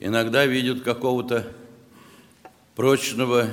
Иногда видят какого-то прочного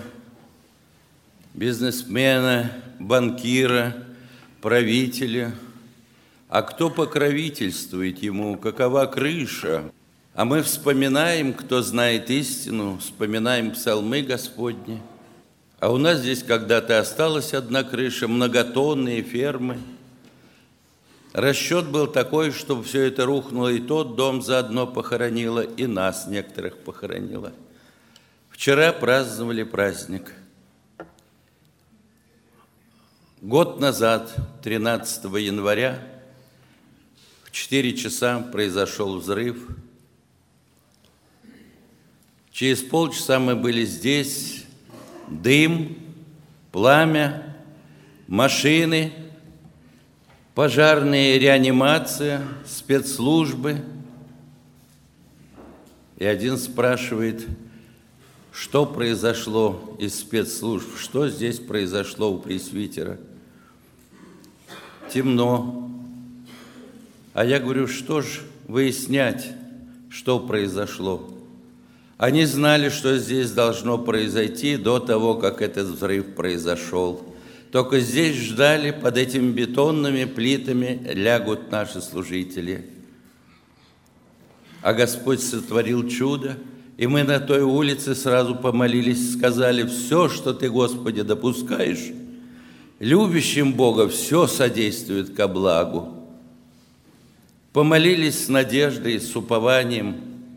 бизнесмена, банкира, правителя. А кто покровительствует ему, какова крыша? А мы вспоминаем, кто знает истину, вспоминаем псалмы Господни. А у нас здесь когда-то осталась одна крыша, многотонные фермы. Расчет был такой, чтобы все это рухнуло, и тот дом заодно похоронило, и нас некоторых похоронило. Вчера праздновали праздник. Год назад, 13 января, в 4 часа произошел взрыв. Через полчаса мы были здесь, дым, пламя, машины, пожарные, реанимация, спецслужбы. И один спрашивает, что произошло из спецслужб, что здесь произошло у пресвитера. Темно. А я говорю, что ж выяснять, что произошло. Они знали, что здесь должно произойти до того, как этот взрыв произошел. Только здесь ждали, под этими бетонными плитами лягут наши служители. А Господь сотворил чудо, и мы на той улице сразу помолились, сказали, все, что Ты, Господи, допускаешь, любящим Бога все содействует ко благу. Помолились с надеждой, с упованием.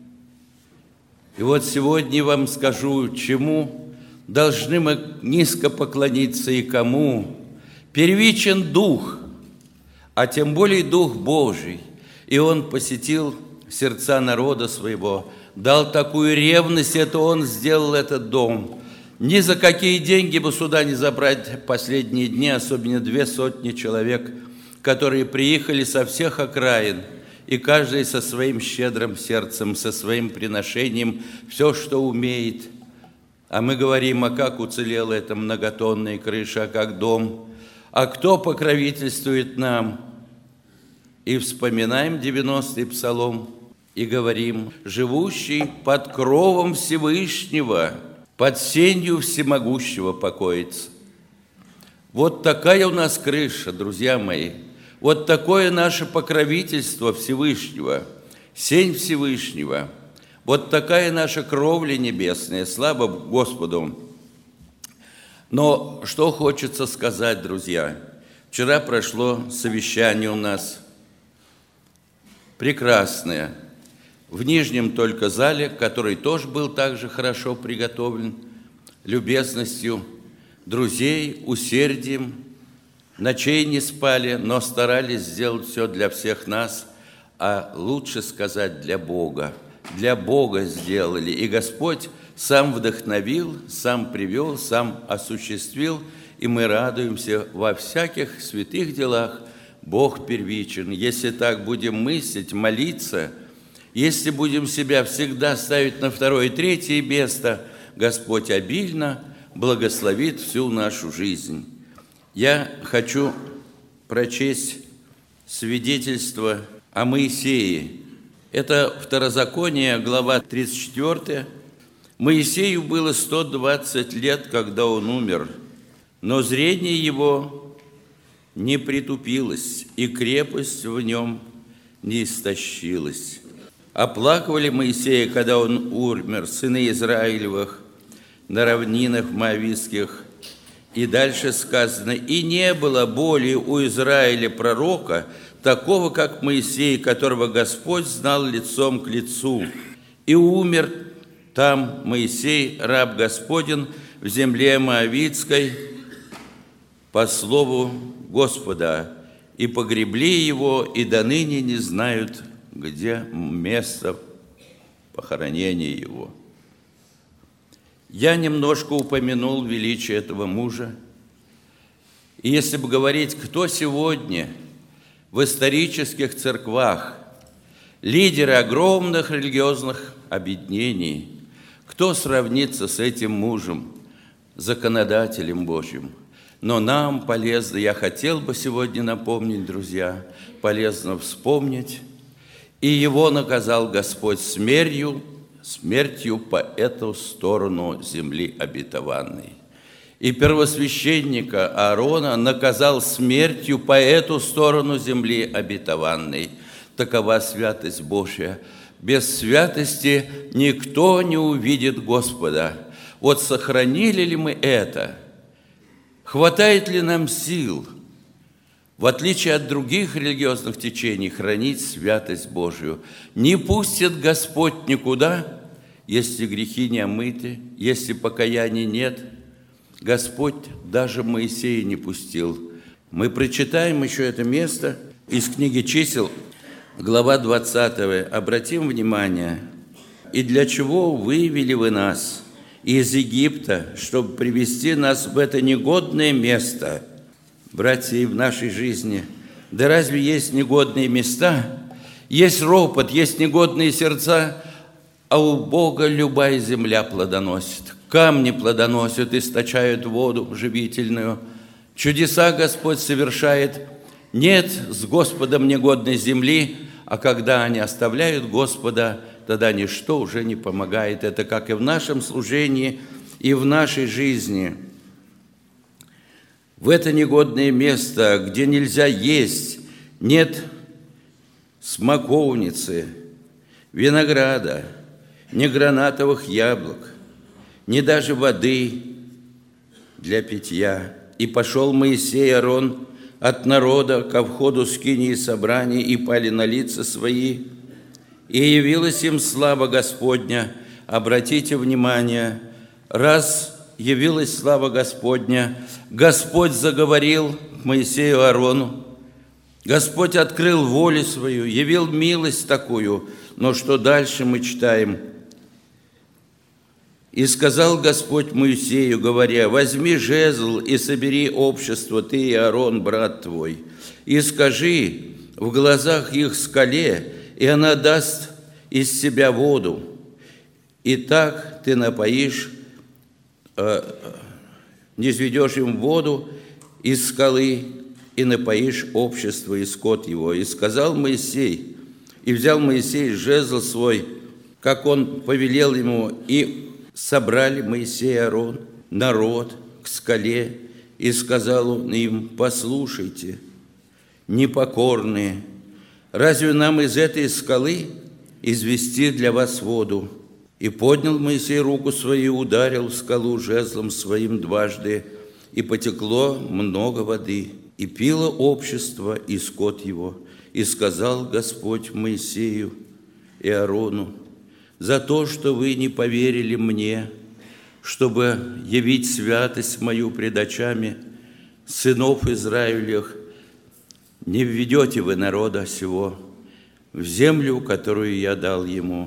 И вот сегодня вам скажу, чему должны мы низко поклониться и кому. Первичен Дух, а тем более Дух Божий. И Он посетил сердца народа своего, дал такую ревность, это Он сделал этот дом. Ни за какие деньги бы сюда не забрать последние дни, особенно 200 человек, которые приехали со всех окраин, и каждый со своим щедрым сердцем, со своим приношением, все, что умеет. А мы говорим, а как уцелела эта многотонная крыша, а как дом, а кто покровительствует нам? И вспоминаем 90-й псалом и говорим, живущий под кровом Всевышнего, под сенью всемогущего покоится. Вот такая у нас крыша, друзья мои. Вот такое наше покровительство Всевышнего, сень Всевышнего. Вот такая наша кровля небесная, слава Господу. Но что хочется сказать, друзья? Вчера прошло совещание у нас прекрасное. В нижнем только зале, который тоже был также хорошо приготовлен, любезностью друзей, усердием. Ночей не спали, но старались сделать все для всех нас, а лучше сказать для Бога. Для Бога сделали. И Господь сам вдохновил, сам привел, сам осуществил, и мы радуемся во всяких святых делах. Бог первичен. Если так будем мыслить, молиться, если будем себя всегда ставить на второе и третье место, Господь обильно благословит всю нашу жизнь. Я хочу прочесть свидетельство о Моисее. Это Второзаконие, глава 34. Моисею было 120 лет, когда он умер, но зрение его не притупилось, и крепость в нем не истощилась. Оплакивали Моисея, когда он умер, сыны Израилевых, на равнинах Моавитских. И дальше сказано, «И не было более у Израиля пророка, такого, как Моисей, которого Господь знал лицом к лицу. И умер там Моисей, раб Господень, в земле Моавитской, по слову Господа, и погребли его, и до ныне не знают, где место похоронения его». Я немножко упомянул величие этого мужа. И если бы говорить, кто сегодня в исторических церквах лидеры огромных религиозных объединений, кто сравнится с этим мужем, законодателем Божьим? Но нам полезно, я хотел бы сегодня напомнить, друзья, полезно вспомнить. И его наказал Господь смертью смертью по эту сторону земли обетованной. И первосвященника Аарона наказал смертью по эту сторону земли обетованной. Такова святость Божья. Без святости никто не увидит Господа. Вот сохранили ли мы это? Хватает ли нам сил, в отличие от других религиозных течений, хранить святость Божию? Не пустит Господь никуда, если грехи не омыты, если покаяния нет. Господь даже Моисея не пустил. Мы прочитаем еще это место из книги «Чисел», глава 20. Обратим внимание. «И для чего вывели вы нас из Египта, чтобы привести нас в это негодное место?» Братья, и в нашей жизни, да разве есть негодные места? Есть ропот, есть негодные сердца, а у Бога любая земля плодоносит. Камни плодоносят, источают воду живительную. Чудеса Господь совершает. Нет с Господом негодной земли, а когда они оставляют Господа, тогда ничто уже не помогает. Это как и в нашем служении, и в нашей жизни. В это негодное место, где нельзя есть, нет смоковницы, винограда, ни гранатовых яблок, ни даже воды для питья. И пошел Моисей и Аарон от народа ко входу скинии собрания, и пали на лица свои, и явилась им слава Господня. Обратите внимание, раз явилась слава Господня, Господь заговорил к Моисею и Аарону, Господь открыл волю свою, явил милость такую. Но что дальше мы читаем? «И сказал Господь Моисею, говоря: возьми жезл и собери общество, ты и Аарон, брат твой, и скажи в глазах их скале, и она даст из себя воду. И так ты напоишь, низведешь им воду из скалы, и напоишь общество и скот его. И сказал Моисей, и взял Моисей жезл свой, как он повелел ему, и собрали Моисей и Аарон, народ, к скале, и сказал он им: послушайте, непокорные, разве нам из этой скалы извести для вас воду? И поднял Моисей руку свою, ударил в скалу жезлом своим дважды, и потекло много воды, и пило общество и скот его. И сказал Господь Моисею и Аарону: за то, что вы не поверили мне, чтобы явить святость мою пред очами сынов Израилевых, не введете вы народа сего в землю, которую я дал ему.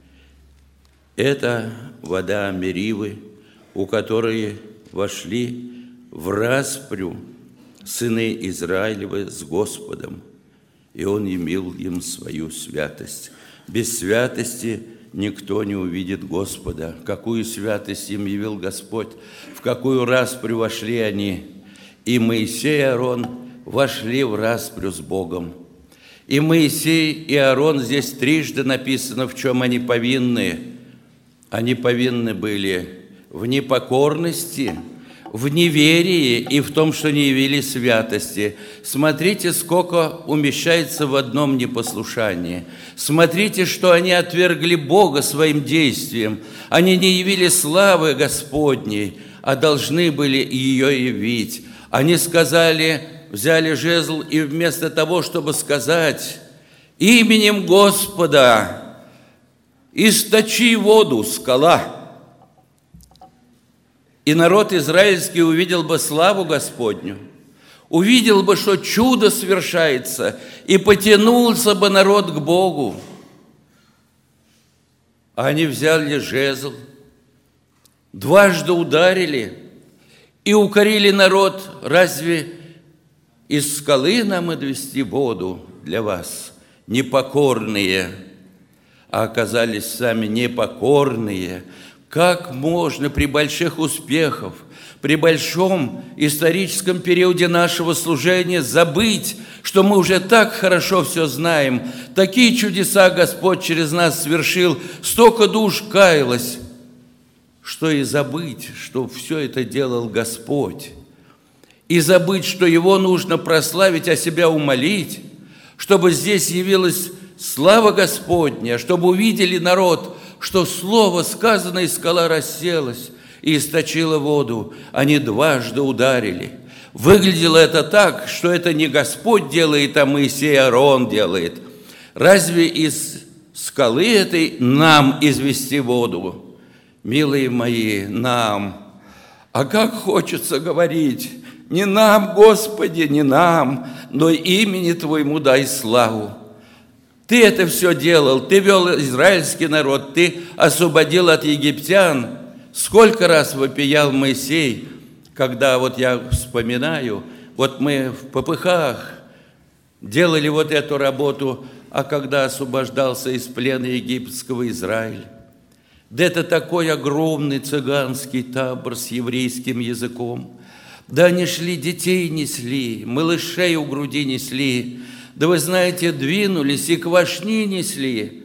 Это вода Меривы, у которой вошли в распрю сыны Израилевы с Господом, и Он явил им свою святость. Без святости никто не увидит Господа. Какую святость им явил Господь, в какую распрю вошли они. И Моисей и Аарон вошли в распрю с Богом. И Моисей и Аарон, здесь трижды написано, в чем они повинны. Они повинны были в непокорности, в неверии и в том, что не явили святости. Смотрите, сколько умещается в одном непослушании. Смотрите, что они отвергли Бога своим действием. Они не явили славы Господней, а должны были ее явить. Они сказали, взяли жезл, и вместо того, чтобы сказать: именем Господа источи воду, скала, и народ израильский увидел бы славу Господню, увидел бы, что чудо совершается, и потянулся бы народ к Богу. А они взяли жезл, дважды ударили и укорили народ: разве из скалы нам отвести воду для вас, непокорные? А оказались сами непокорные. Как можно при больших успехах, при большом историческом периоде нашего служения забыть, что мы уже так хорошо все знаем, такие чудеса Господь через нас совершил, столько душ каялось, что и забыть, что все это делал Господь, и забыть, что Его нужно прославить, а себя умолить, чтобы здесь явилась слава Господня, чтобы увидели народ, что слово сказано, и скала расселась и источила воду, они дважды ударили. Выглядело это так, что это не Господь делает, а Моисей и Аарон делает. Разве из скалы этой нам извести воду? Милые мои, нам. А как хочется говорить, не нам, Господи, не нам, но имени Твоему дай славу. Ты это все делал, Ты вел израильский народ, Ты освободил от египтян. Сколько раз вопиял Моисей, когда вот я вспоминаю, вот мы в попыхах делали вот эту работу, а когда освобождался из плена египетского Израиль. Да это такой огромный цыганский табор с еврейским языком. Да они шли, детей несли, малышей у груди несли. Да вы знаете, двинулись и квашни несли.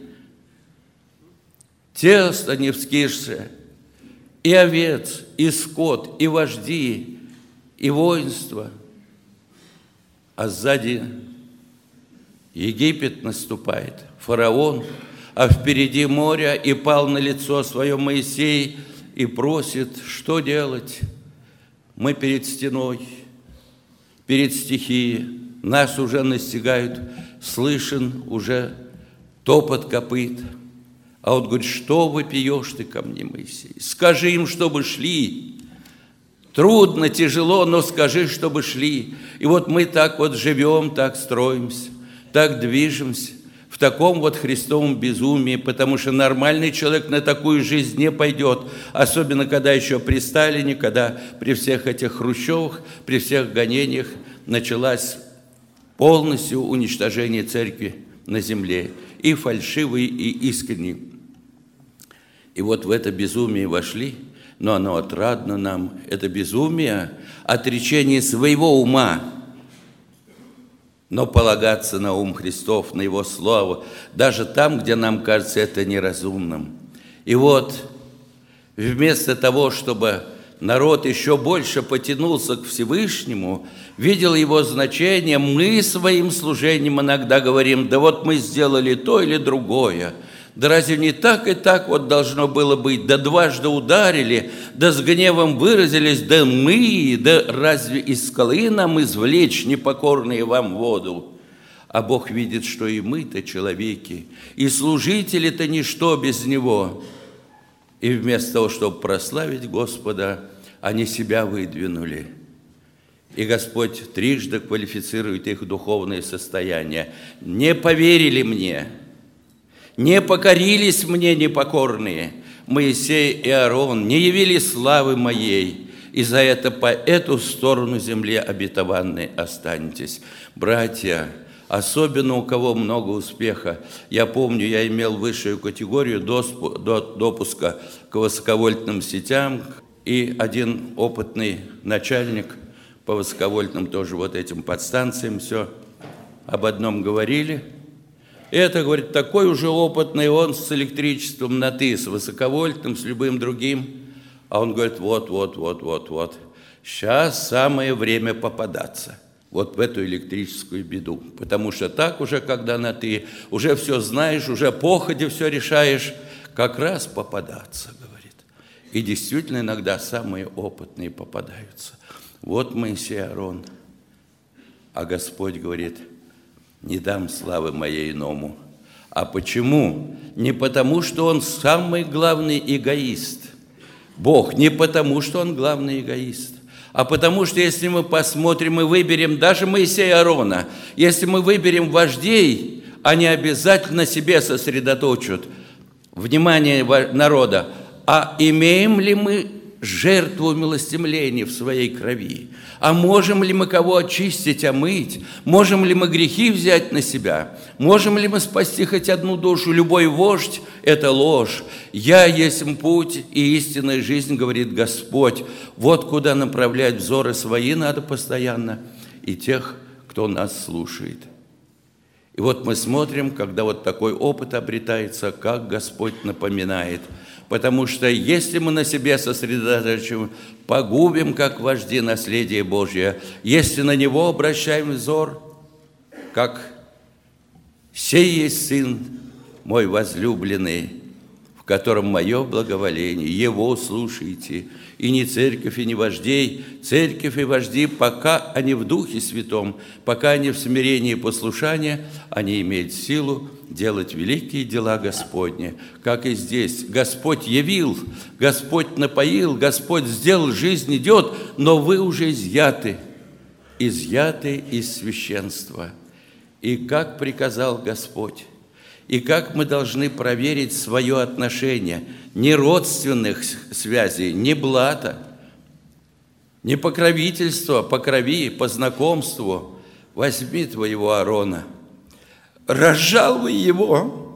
Тесто не вскишься. И овец, и скот, и вожди, и воинство. А сзади Египет наступает, фараон, а впереди море, и пал на лицо свое Моисей и просит, что делать? Мы перед стеной, перед стихией, нас уже настигают, слышен уже топот копыт. А он говорит, что вопиешь ты ко мне, Моисей? Скажи им, чтобы шли. Трудно, тяжело, но скажи, чтобы шли. И вот мы так вот живем, так строимся, так движемся, в таком вот Христовом безумии, потому что нормальный человек на такую жизнь не пойдет, особенно когда еще при Сталине, когда при всех этих Хрущевых, при всех гонениях началось полностью уничтожение церкви на земле, и фальшивый, и искренний. И вот в это безумие вошли, но оно отрадно нам, это безумие, отречение своего ума, но полагаться на ум Христов, на Его Слово, даже там, где нам кажется это неразумным. И вот вместо того, чтобы народ еще больше потянулся к Всевышнему, видел Его значение, мы своим служением иногда говорим, да вот мы сделали то или другое, да разве не так и так вот должно было быть, да дважды ударили, да с гневом выразились, да мы, да разве из скалы нам извлечь непокорные вам воду? А Бог видит, что и мы-то человеки, и служители-то ничто без Него. И вместо того, чтобы прославить Господа, они себя выдвинули. И Господь трижды квалифицирует их духовное состояние. Не поверили мне, не покорились мне непокорные, Моисей и Аарон, не явили славы моей, и за это по эту сторону земли обетованной останетесь. Братья, особенно у кого много успеха. Я помню, я имел высшую категорию допуска к высоковольтным сетям, и один опытный начальник по высоковольтным тоже вот этим подстанциям все об одном говорили. Это, говорит, такой уже опытный, он с электричеством на «ты», с высоковольтным, с любым другим. А он говорит, вот, сейчас самое время попадаться вот в эту электрическую беду. Потому что так уже, когда на «ты», уже все знаешь, уже походе все решаешь, как раз попадаться, говорит. И действительно иногда самые опытные попадаются. Вот Моисей, Аарон. А Господь говорит, не дам славы моей иному. А почему? Не потому, что он самый главный эгоист. Бог не потому, что он главный эгоист, а потому что если мы посмотрим и выберем даже Моисея и Аарона, если мы выберем вождей, они обязательно себе сосредоточат внимание народа. А имеем ли мы жертву умилостивления в своей крови. А можем ли мы кого очистить, омыть? Можем ли мы грехи взять на себя? Можем ли мы спасти хоть одну душу? Любой вождь – это ложь. «Я есть путь и истинная жизнь», говорит Господь. Вот куда направлять взоры свои надо постоянно, и тех, кто нас слушает. И вот мы смотрим, когда вот такой опыт обретается, как Господь напоминает. Потому что если мы на себе сосредоточим, погубим, как вожди, наследие Божье. Если на Него обращаем взор, как «Сей есть Сын мой возлюбленный, в котором мое благоволение, Его слушайте». И не церковь, и не вождей. Церковь и вожди, пока они в Духе Святом, пока они в смирении и послушании, они имеют силу делать великие дела Господни. Как и здесь. Господь явил, Господь напоил, Господь сделал, жизнь идет, но вы уже изъяты из священства. И как приказал Господь, и как мы должны проверить свое отношение, не родственных связей, не блата, не покровительства, по крови, по знакомству. Возьми твоего Аарона, разжалуй его,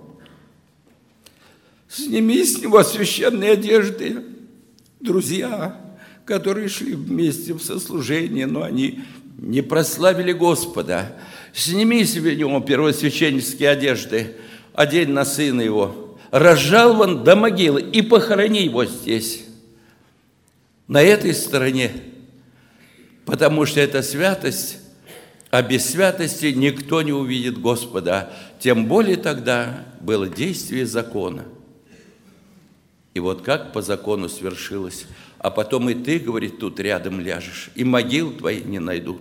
сними с него священные одежды. Друзья, которые шли вместе в сослужение, но они не прославили Господа. Сними с него первосвященнические одежды, одень на сына его, разжалован до могилы, и похорони его здесь, на этой стороне, потому что это святость, а без святости никто не увидит Господа. Тем более тогда было действие закона. И вот как по закону свершилось, а потом и ты, говорит, тут рядом ляжешь, и могил твои не найдут.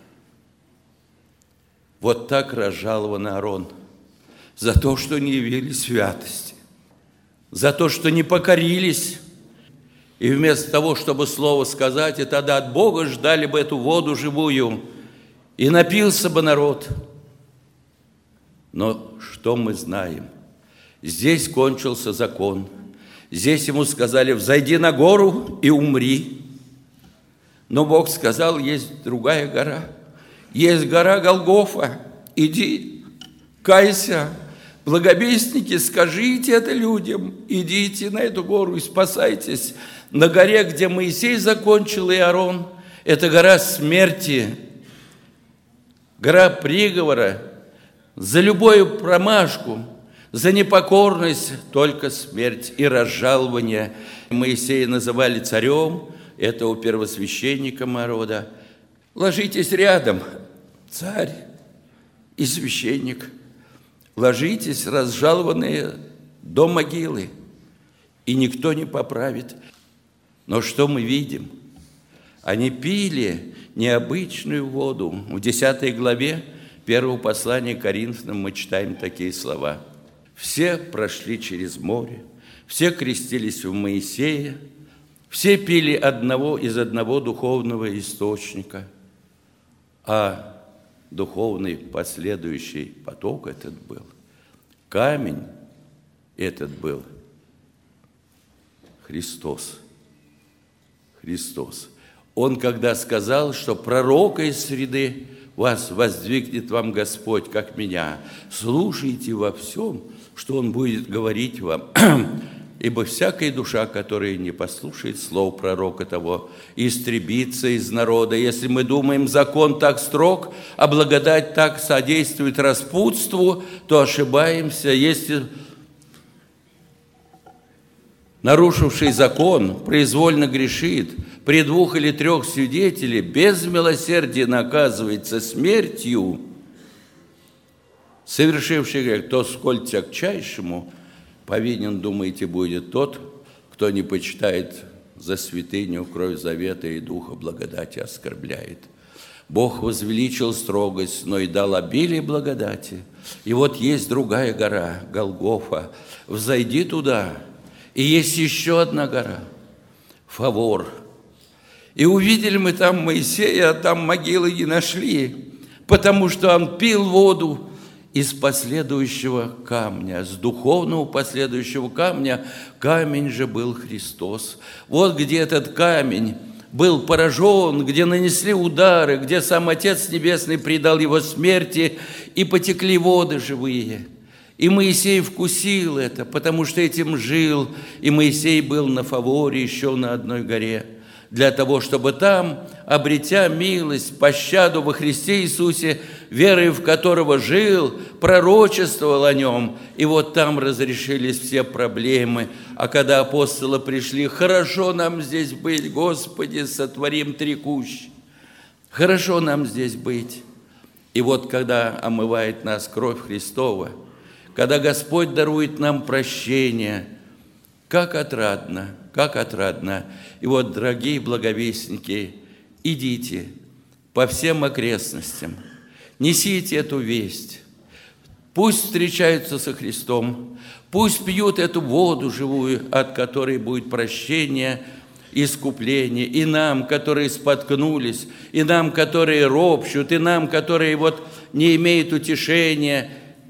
Вот так разжалован Аарон за то, что не явили святости, за то, что не покорились, и вместо того, чтобы слово сказать, и тогда от Бога ждали бы эту воду живую, и напился бы народ. Но что мы знаем? Здесь кончился закон. Здесь ему сказали: взойди на гору и умри. Но Бог сказал: есть другая гора. Есть гора Голгофа. Иди, кайся. Благовестники, скажите это людям. Идите на эту гору и спасайтесь. На горе, где Моисей закончил, и Аарон, это гора смерти, гора приговора. За любую промашку, за непокорность только смерть и разжалование. Моисея называли царем, этого первосвященника народа. Ложитесь рядом, царь и священник. Ложитесь, разжалованные, до могилы, и никто не поправит. Но что мы видим? Они пили необычную воду. В 10 главе 1 послания к Коринфянам мы читаем такие слова. Все прошли через море, все крестились в Моисея, все пили из одного духовного источника, а духовный последующий поток этот был, камень этот был Христос. Христос. Он когда сказал, что пророка из среды вас воздвигнет вам Господь, как меня, слушайте во всем, что Он будет говорить вам. Ибо всякая душа, которая не послушает слов пророка того, истребится из народа. Если мы думаем, закон так строг, а благодать так содействует распутству, то ошибаемся. Если нарушивший закон произвольно грешит, при 2 или 3 свидетелей без милосердия наказывается смертью, совершивший грех, то сколь тягчайшему повинен, думаете, будет тот, кто не почитает за святыню кровь завета и духа благодати оскорбляет. Бог возвеличил строгость, но и дал обилие благодати. И вот есть другая гора, Голгофа. Взойди туда, и есть еще одна гора, Фавор. И увидели мы там Моисея, а там могилы не нашли, потому что он пил воду из последующего камня, с духовного последующего камня. Камень же был Христос. Вот где этот камень был поражен, где нанесли удары, где сам Отец Небесный предал его смерти, и потекли воды живые. И Моисей вкусил это, потому что этим жил, и Моисей был на Фаворе еще на одной горе, для того, чтобы там, обретя милость, пощаду во Христе Иисусе, верой в которого жил, пророчествовал о нем, и вот там разрешились все проблемы. А когда апостолы пришли: хорошо нам здесь быть, Господи, сотворим три кущи, хорошо нам здесь быть. И вот когда омывает нас кровь Христова, когда Господь дарует нам прощение, как отрадно, как отрадно. И вот, дорогие благовестники, идите по всем окрестностям, несите эту весть. Пусть встречаются со Христом, пусть пьют эту воду живую, от которой будет прощение, искупление. И нам, которые споткнулись, и нам, которые ропщут, и нам, которые вот не имеют утешения,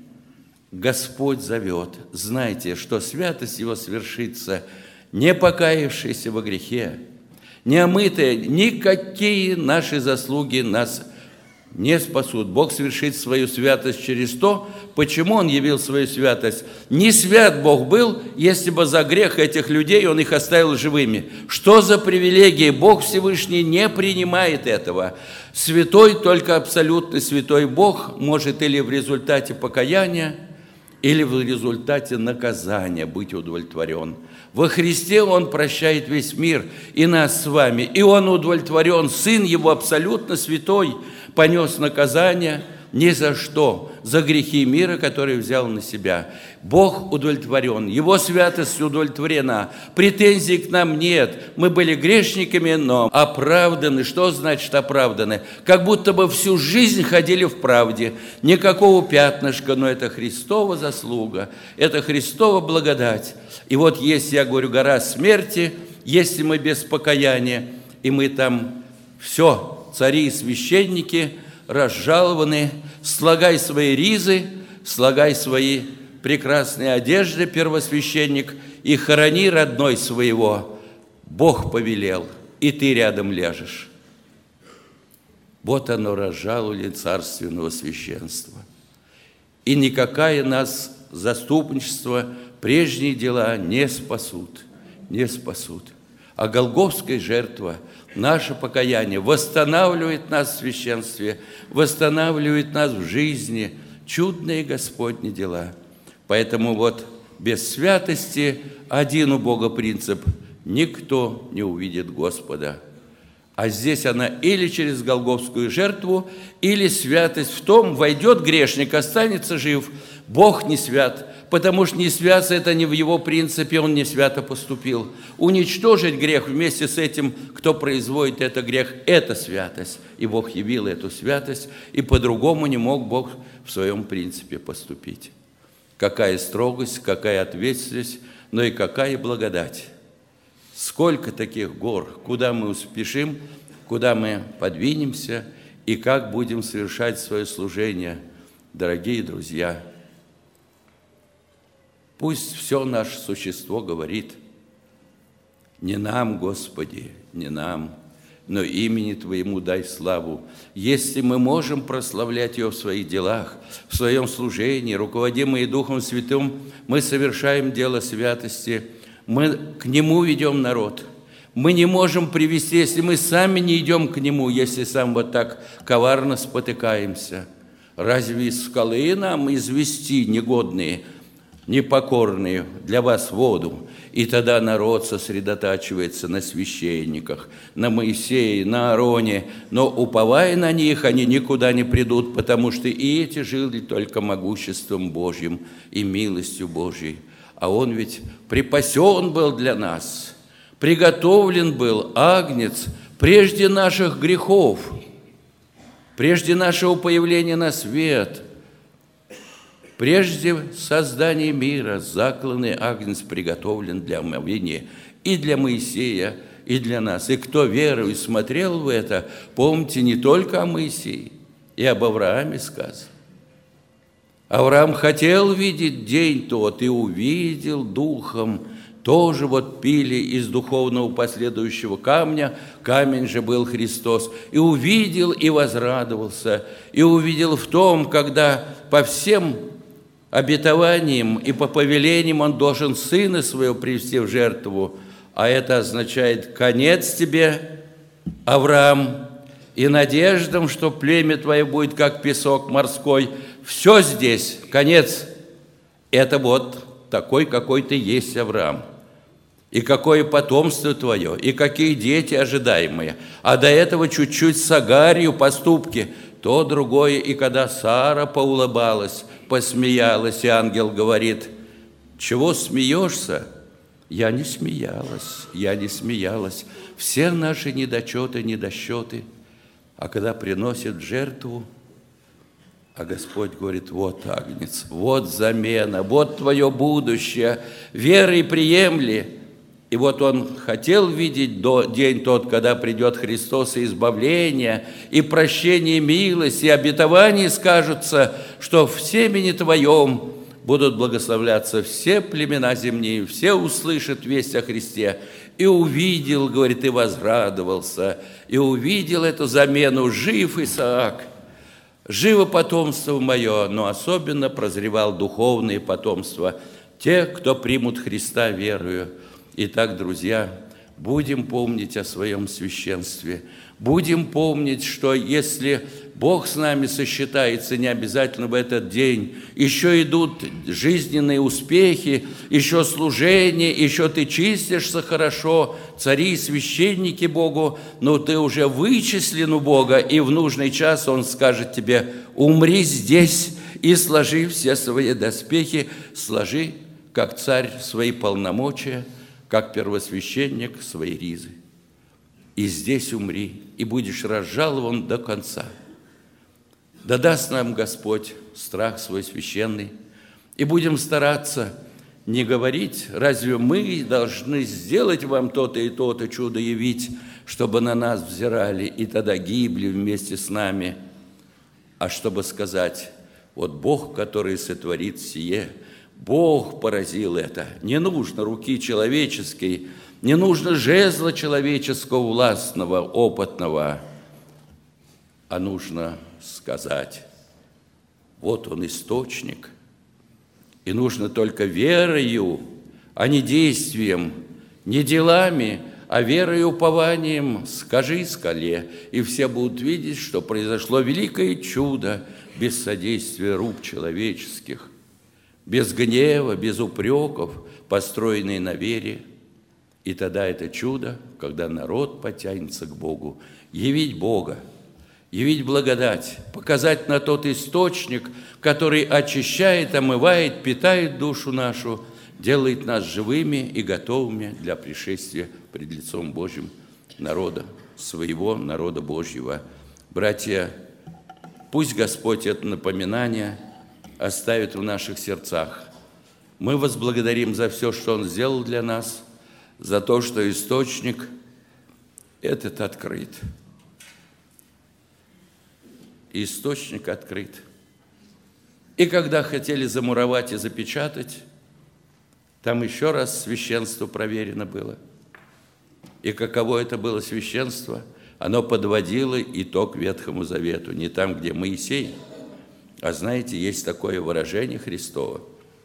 Господь зовет. Знайте, что святость Его свершится, не покаявшиеся во грехе, не омытые, никакие наши заслуги нас не спасут. Бог совершит свою святость через то, почему Он явил свою святость. Не свят Бог был, если бы за грех этих людей Он их оставил живыми. Что за привилегии? Бог Всевышний не принимает этого. Святой, только абсолютно святой Бог может или в результате покаяния, или в результате наказания быть удовлетворен. Во Христе Он прощает весь мир и нас с вами, и Он удовлетворен. Сын Его, абсолютно святой, понес наказание ни за что, за грехи мира, которые взял на себя. Бог удовлетворен, Его святость удовлетворена, претензий к нам нет. Мы были грешниками, но оправданы. Что значит оправданы? Как будто бы всю жизнь ходили в правде, никакого пятнышка, но это Христова заслуга, это Христова благодать. И вот есть, я говорю, гора смерти, если мы без покаяния, и мы там все, цари и священники, разжалованы, слагай свои ризы, слагай свои прекрасные одежды, первосвященник, и хорони родной своего. Бог повелел, и ты рядом ляжешь. Вот оно, разжаловали царственного священства. И никакое нас заступничество, прежние дела не спасут, не спасут. А голгофская жертва, наше покаяние, восстанавливает нас в священстве, восстанавливает нас в жизни, чудные Господни дела. Поэтому вот без святости один у Бога принцип – никто не увидит Господа. А здесь она или через голгофскую жертву, или святость в том, войдет грешник, останется жив. Бог не свят, потому что не свят – это не в Его принципе, Он не свято поступил. Уничтожить грех вместе с этим, кто производит этот грех – это святость. И Бог явил эту святость, и по-другому не мог Бог в своем принципе поступить. Какая строгость, какая ответственность, но и какая благодать. Сколько таких гор, куда мы успешим, куда мы подвинемся и как будем совершать свое служение, дорогие друзья. Пусть все наше существо говорит: не нам, Господи, не нам, но имени Твоему дай славу. Если мы можем прославлять Его в своих делах, в своем служении, руководимые Духом Святым, мы совершаем дело святости, мы к Нему ведем народ. Мы не можем привести, если мы сами не идем к Нему, если сам вот так коварно спотыкаемся. Разве из скалы нам извести негодные, непокорные для вас воду? И тогда народ сосредотачивается на священниках, на Моисее, на Аароне, но, уповая на них, они никуда не придут, потому что и эти жили только могуществом Божьим и милостью Божьей. А Он ведь припасен был для нас, приготовлен был агнец прежде наших грехов, прежде нашего появления на свет. Прежде создания мира закланный агнец приготовлен для омовения и для Моисея, и для нас. И кто верою смотрел в это, помните, не только о Моисее, и об Аврааме сказано. Авраам хотел видеть день тот и увидел духом. Тоже вот пили из духовного последующего камня, камень же был Христос. И увидел, и возрадовался, и увидел в том, когда по всем обетованиям и по повелениям он должен сына своего привести в жертву, а это означает конец тебе, Авраам, и надеждам, что племя твое будет, как песок морской. Все здесь, конец, это вот такой, какой ты есть, Авраам. И какое потомство твое, и какие дети ожидаемые. А до этого чуть-чуть с Агарью поступки, то другое. И когда Сара поулыбалась, посмеялась, и ангел говорит: чего смеешься? Я не смеялась, я не смеялась. Все наши недочеты, недосчеты. А когда приносят жертву, а Господь говорит: вот агнец, вот замена, вот твое будущее, верой приемли. И вот он хотел видеть день тот, когда придет Христос, и избавление, и прощение, милость, и обетование скажутся, что в семени твоем будут благословляться все племена земные, все услышат весть о Христе. И увидел, говорит, и возрадовался, и увидел эту замену: жив Исаак, живо потомство мое, но особенно прозревал духовные потомства, те, кто примут Христа верою. Итак, друзья, будем помнить о своем священстве, будем помнить, что если Бог с нами сосчитается, не обязательно в этот день, еще идут жизненные успехи, еще служение, еще ты чистишься хорошо, цари и священники Богу, но ты уже вычислен у Бога, и в нужный час Он скажет тебе: умри здесь и сложи все свои доспехи, сложи, как царь, свои полномочия, как первосвященник свои ризы. И здесь умри, и будешь разжалован до конца. Да даст нам Господь страх свой священный, и будем стараться не говорить: разве мы должны сделать вам то-то и то-то чудо явить, чтобы на нас взирали и тогда гибли вместе с нами, а чтобы сказать: вот Бог, который сотворит сие, Бог поразил это. Не нужно руки человеческой, не нужно жезла человеческого, властного, опытного, а нужно сказать: вот он источник. И нужно только верою, а не действием, не делами, а верой и упованием скажи скале, и все будут видеть, что произошло великое чудо без содействия рук человеческих, без гнева, без упреков, построенные на вере. И тогда это чудо, когда народ потянется к Богу, явить Бога, явить благодать, показать на тот источник, который очищает, омывает, питает душу нашу, делает нас живыми и готовыми для пришествия пред лицом Божьим народа, своего народа Божьего. Братья, пусть Господь это напоминание оставит в наших сердцах. Мы возблагодарим за все, что Он сделал для нас, за то, что источник этот открыт. Источник открыт. И когда хотели замуровать и запечатать, там еще раз священство проверено было. И каково это было священство? Оно подводило итог Ветхому Завету, не там, где Моисей. А знаете, есть такое выражение Христово.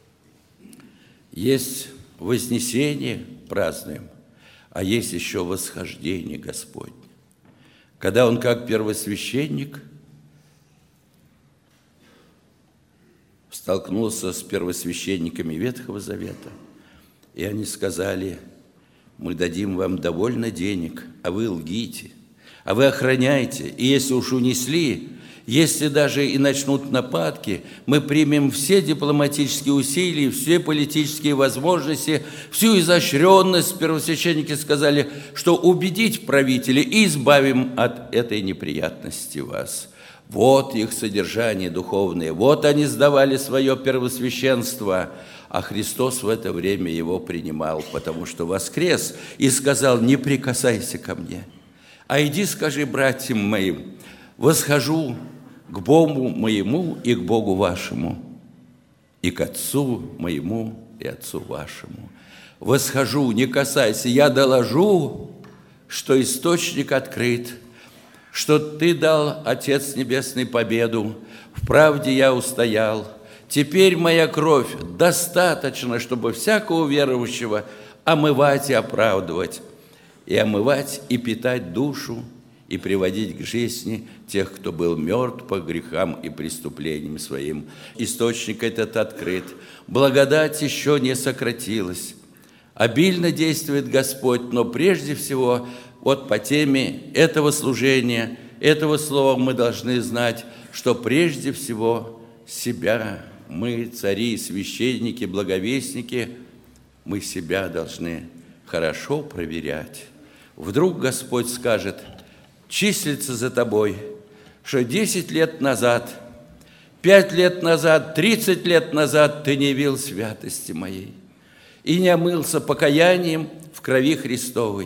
Есть вознесение празднуем, а есть еще восхождение Господне. Когда Он как первосвященник столкнулся с первосвященниками Ветхого Завета, и они сказали: мы дадим вам довольно денег, а вы лгите, а вы охраняйте, и если уж унесли, если даже и начнут нападки, мы примем все дипломатические усилия, все политические возможности, всю изощренность. Первосвященники сказали, что убедить правителей и избавим от этой неприятности вас. Вот их содержание духовное, вот они сдавали свое первосвященство, а Христос в это время его принимал, потому что воскрес и сказал: не прикасайся ко мне, а иди скажи братьям моим: восхожу к Богу моему и к Богу вашему. и к Отцу моему и Отцу вашему. Восхожу, не касайся, я доложу, что источник открыт, что Ты дал, Отец Небесный, победу, в правде я устоял. Теперь моя кровь достаточно, чтобы всякого верующего омывать и оправдывать, и омывать и питать душу, и приводить к жизни тех, кто был мертв по грехам и преступлениям своим. Источник этот открыт. Благодать еще не сократилась. Обильно действует Господь, но прежде всего, вот по теме этого служения, этого слова мы должны знать, что прежде всего себя, мы, цари, священники, благовестники, мы себя должны хорошо проверять. Вдруг Господь скажет: числится за тобой, что 10 лет назад, 5 лет назад, 30 лет назад ты не явил святости моей и не омылся покаянием в крови Христовой.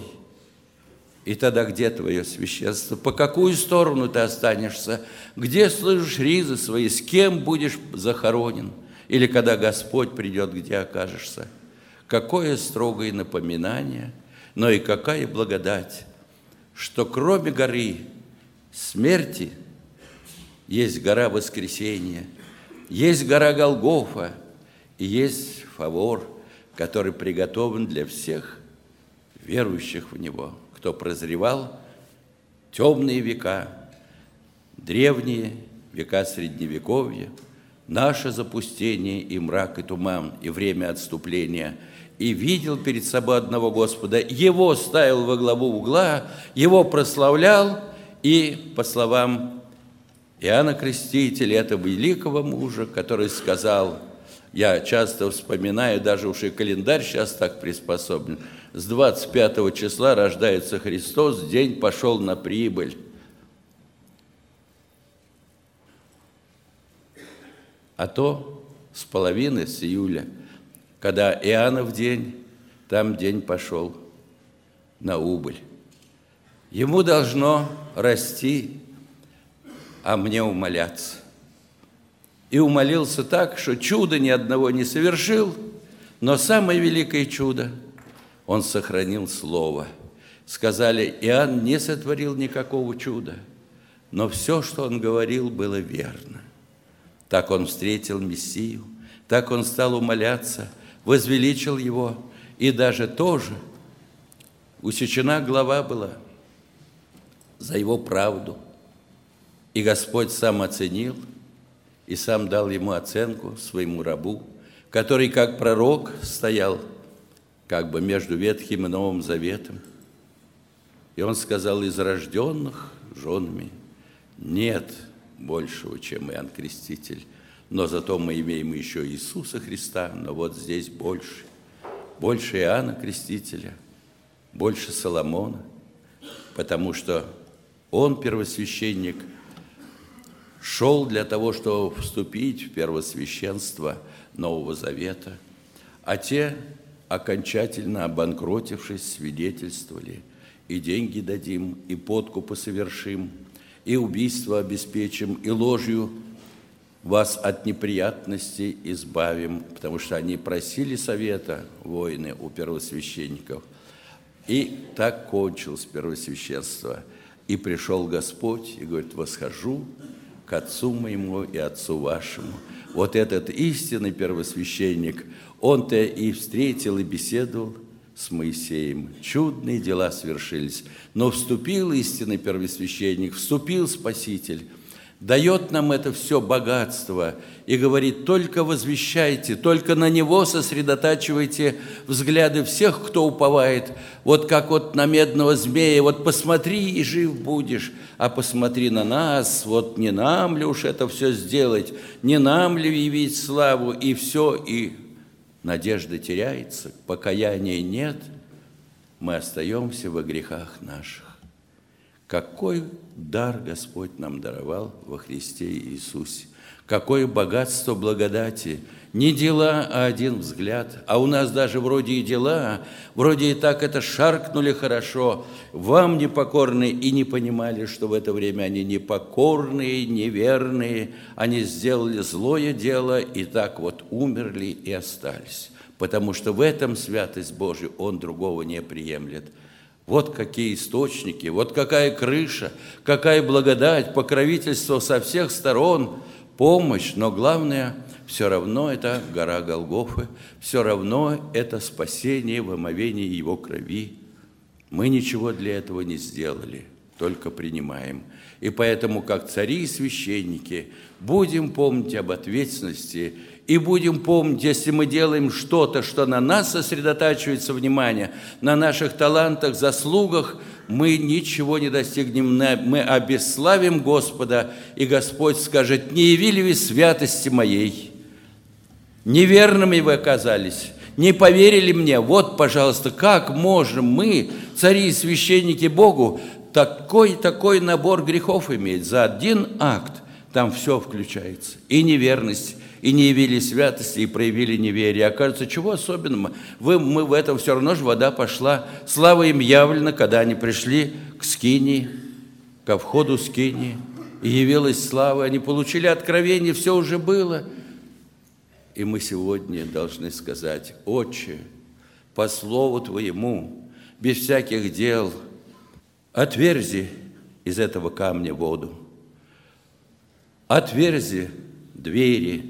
И тогда где твое священство? По какую сторону ты останешься? Где слышишь ризы свои? С кем будешь захоронен? Или когда Господь придет, где окажешься? Какое строгое напоминание, но и какая благодать, что кроме горы смерти есть гора воскресения, есть гора Голгофа и есть Фавор, который приготовлен для всех верующих в Него, кто прозревал темные века, древние века Средневековья, наше запустение и мрак, и туман, и время отступления, и видел перед собой одного Господа, Его ставил во главу угла, Его прославлял, и, по словам Иоанна Крестителя, этого великого мужа, который сказал, я часто вспоминаю, даже уж и календарь сейчас так приспособлен, с 25 числа рождается Христос, день пошел на прибыль. А то с половины, с июля, когда Иоаннов день, там день пошел на убыль. Ему должно расти, а мне умоляться. И умолился так, что чуда ни одного не совершил, но самое великое чудо – он сохранил слово. Сказали, Иоанн не сотворил никакого чуда, но все, что он говорил, было верно. Так он встретил Мессию, так он стал умоляться, возвеличил его, и даже тоже усечена голова была за его правду. И Господь сам оценил и сам дал ему оценку, своему рабу, который как пророк стоял как бы между Ветхим и Новым Заветом. И он сказал, из рожденных женами нет большего, чем Иоанн Креститель, но зато мы имеем еще Иисуса Христа, но вот здесь больше. Больше Иоанна Крестителя, больше Соломона, потому что он, первосвященник, шел для того, чтобы вступить в первосвященство Нового Завета, а те, окончательно обанкротившись, свидетельствовали, и деньги дадим, и подкупы совершим, и убийство обеспечим, и ложью вас от неприятностей избавим, потому что они просили совета, воины, у первосвященников. И так кончилось первосвященство. И пришел Господь и говорит, восхожу к Отцу моему и Отцу вашему. Вот этот истинный первосвященник, он-то и встретил, и беседовал с Моисеем. Чудные дела свершились. Но вступил истинный первосвященник, вступил Спаситель, дает нам это все богатство и говорит, только возвещайте, только на Него сосредотачивайте взгляды всех, кто уповает. Вот как вот на медного змея, вот посмотри и жив будешь, а посмотри на нас, вот не нам ли уж это все сделать, не нам ли явить славу, и все, и надежда теряется, покаяния нет, мы остаемся во грехах наших. Какой дар Господь нам даровал во Христе Иисусе! Какое богатство благодати! Не дела, а один взгляд. А у нас даже вроде и дела, вроде и так это шаркнули хорошо. Вам непокорные и не понимали, что в это время они непокорные, неверные. Они сделали злое дело и так вот умерли и остались. Потому что в этом святость Божия, Он другого не приемлет. Вот какие источники, вот какая крыша, какая благодать, покровительство со всех сторон, помощь, но главное – все равно это гора Голгофы, все равно это спасение в омовении Его крови. Мы ничего для этого не сделали, только принимаем. И поэтому, как цари и священники, будем помнить об ответственности и будем помнить, если мы делаем что-то, что на нас сосредотачивается внимание, на наших талантах, заслугах, мы ничего не достигнем, мы обесславим Господа, и Господь скажет: не явили вы святости моей, неверными вы оказались, не поверили мне. Вот, пожалуйста, как можем мы, цари и священники, Богу такой набор грехов иметь? За один акт там все включается, и неверность, и не явили святости, и проявили неверие. Окажется, чего особенного? Мы в этом все равно же вода пошла. Слава им явлена, когда они пришли к скинии, ко входу скинии, и явилась слава. Они получили откровение, все уже было. И мы сегодня должны сказать: Отче, по слову Твоему, без всяких дел, отверзи из этого камня воду, отверзи двери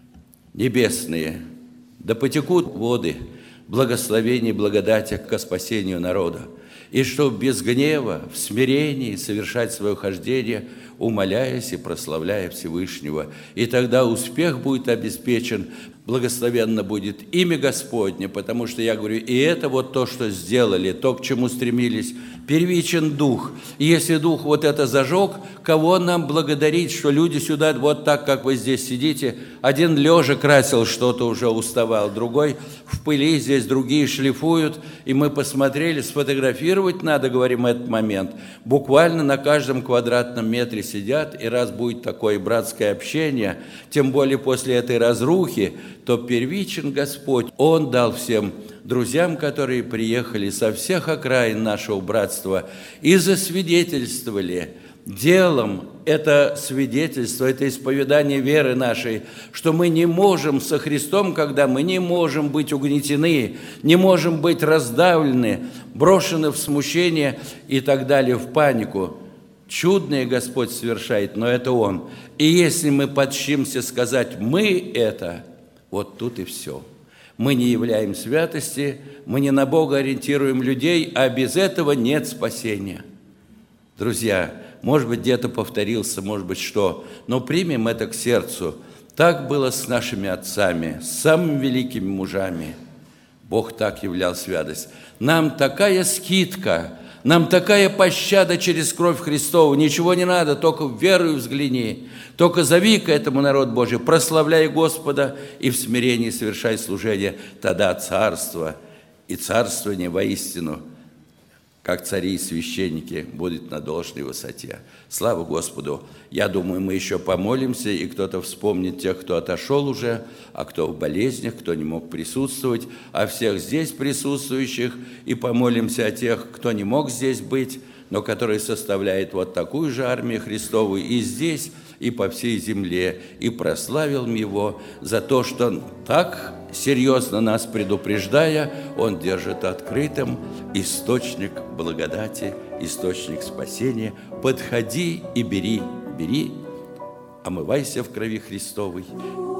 небесные, да потекут воды благословения и благодати ко спасению народа, и чтоб без гнева, в смирении совершать свое хождение, умоляясь и прославляя Всевышнего. И тогда успех будет обеспечен, благословенно будет имя Господне, потому что, я говорю, и это вот то, что сделали, то, к чему стремились, первичен Дух. И если Дух вот это зажег, кого нам благодарить, что люди сюда, вот так, как вы здесь сидите, один лежа красил что-то, уже уставал, другой в пыли, здесь другие шлифуют, и мы посмотрели, сфотографировать надо, говорим, этот момент. Буквально на каждом квадратном метре сидят, и раз будет такое братское общение, тем более после этой разрухи, то первичен Господь. Он дал всем друзьям, которые приехали со всех окраин нашего братства, и засвидетельствовали делом это свидетельство, это исповедание веры нашей, что мы не можем со Христом, когда мы не можем быть угнетены, не можем быть раздавлены, брошены в смущение и так далее, в панику. Чудное Господь совершает, но это Он. И если мы подчимся сказать «мы» это, вот тут и все. Мы не являем святости, мы не на Бога ориентируем людей, а без этого нет спасения. Друзья, может быть, где-то повторился, может быть, что, но примем это к сердцу. Так было с нашими отцами, с самыми великими мужами. Бог так являл святость. Нам такая скидка, нам такая пощада через кровь Христову. Ничего не надо, только верою взгляни. Только зови к этому народ Божий, прославляй Господа и в смирении совершай служение. Тогда царство и царствование воистину, как цари и священники, будет на должной высоте. Слава Господу! Я думаю, мы еще помолимся, и кто-то вспомнит тех, кто отошел уже, а кто в болезнях, кто не мог присутствовать, о всех здесь присутствующих, и помолимся о тех, кто не мог здесь быть, но который составляет вот такую же армию Христову и здесь, и по всей земле, и прославил Его за то, что так серьезно нас предупреждая, Он держит открытым источник благодати, источник спасения. Подходи и бери, омывайся в крови Христовой.